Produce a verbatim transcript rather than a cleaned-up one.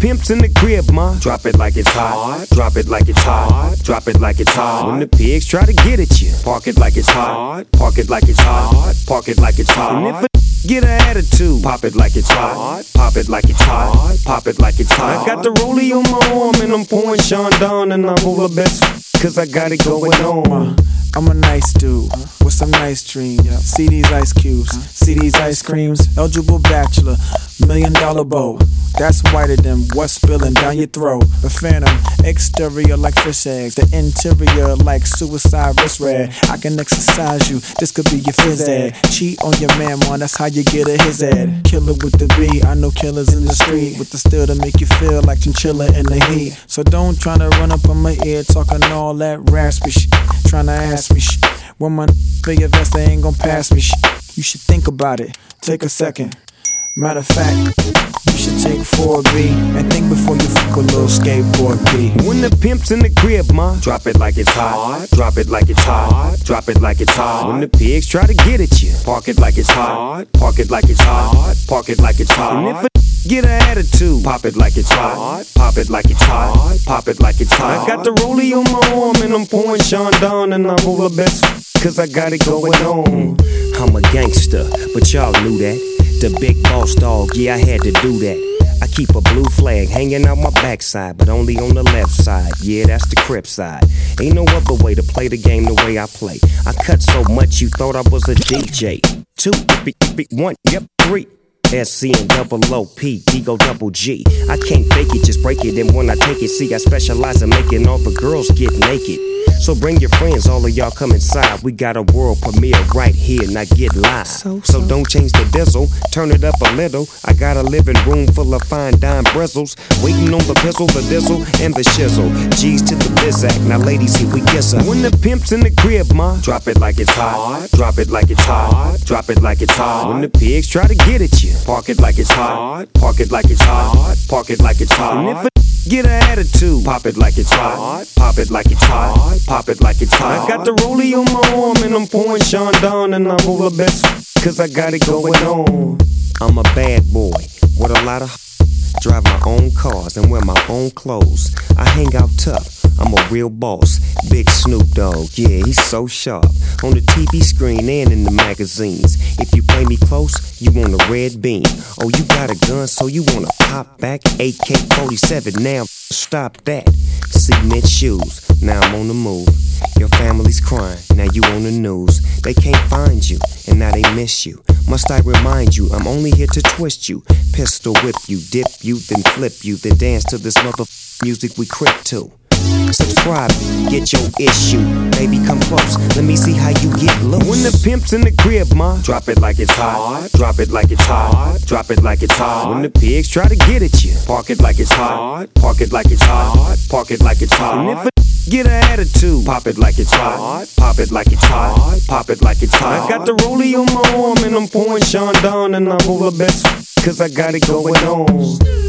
pimp's in the crib, ma, drop it like it's hot. Drop it like it's hot. Drop it like it's hot. When the pigs try to get at you, park it like it's hot. Park it like it's hot. Park it like it's hot. And if a get an attitude, pop it like it's hot. Pop it like it's hot. Pop it like it's hot. I got the rollie on my arm and I'm pouring Sean down and I roll the best cause I got it going on. I'm a nice dude with some nice dreams. See these ice cubes, see these ice creams. Eligible bachelor, million dollar bow. That's whiter than what's spilling down your throat. The phantom, exterior like fish eggs, the interior like suicide wrist red. I can exercise you, this could be your phys ed. Cheat on your man, man, that's how you get a his ed. Killer with the B, I know killers in the street with the steel to make you feel like chinchilla in the heat. So don't tryna run up on my ear talking all that raspy shit. Tryna ask me shit. When my for your vest, they ain't gon' pass me shit. You should think about it, take a second. Matter of fact, you should take four B and think before you fuck a little skateboard B. When the pimp's in the crib, ma, drop it like it's hot. Drop it like it's hot. Drop it like it's hot. When the pigs try to get at you, park it like it's hot. Park it like it's hot. Park it like it's hot. And if a get an attitude, pop it like it's hot. Pop it like it's hot. Pop it like it's hot. I got the rollie on my arm and I'm pouring Sean down and I roll the best cause I got it going on. I'm a gangster, but y'all knew that. The big boss dog, yeah, I had to do that. I keep a blue flag hanging out my backside, but only on the left side. Yeah, that's the Crip side. Ain't no other way to play the game the way I play. I cut so much you thought I was a D J. Two, one, yep, three. S C and double O P, D go double G. I can't fake it, just break it. And when I take it, see, I specialize in making all the girls get naked. So bring your friends, all of y'all come inside. We got a world premiere right here, now get live. So, so. so don't change the diesel, turn it up a little. I got a living room full of fine dime bristles, waiting on the pistol, the diesel, and the shizzle. G's to the bizac, now ladies, here we kiss her. When the pimp's in the crib, ma, drop it like it's hot. Drop it like it's hot. Drop it like it's hot. When the pigs try to get at you, park it like it's hot. Park it like it's hot. Park it like it's hot. And if a get an attitude, pop it like it's hot. Pop it like it's hot. Pop it like it's hot. I got the rollie on my arm and I'm pouring Sean down and I roll the best cause I got it going on. I'm a bad boy with a lot of drive my own cars and wear my own clothes. I hang out tough, I'm a real boss. Big Snoop Dogg, yeah, he's so sharp. On the T V screen and in the magazines. If you play me close, you want a red beam. Oh, you got a gun, so you wanna pop back? A K forty-seven, now stop that. Cement shoes, now I'm on the move. Your family's crying, now you on the news. They can't find you, and now they miss you. Must I remind you, I'm only here to twist you. Pistol whip you, dip you, then flip you. Then dance to this mother music we crip to. Subscribe, get your issue. Baby, come close, let me see how you get loose. When the pimp's in the crib, ma, drop it like it's hot. Drop it like it's hot. Drop it like it's hot. When the pigs try to get at you, park it like it's hot. Park it like it's hot. Park it like it's hot. And if a get an attitude, pop it like it's hot. Pop it like it's hot. Pop it like it's hot. I got the rollie on my arm and I'm pouring Sean down and I roll the best cause I got it going on.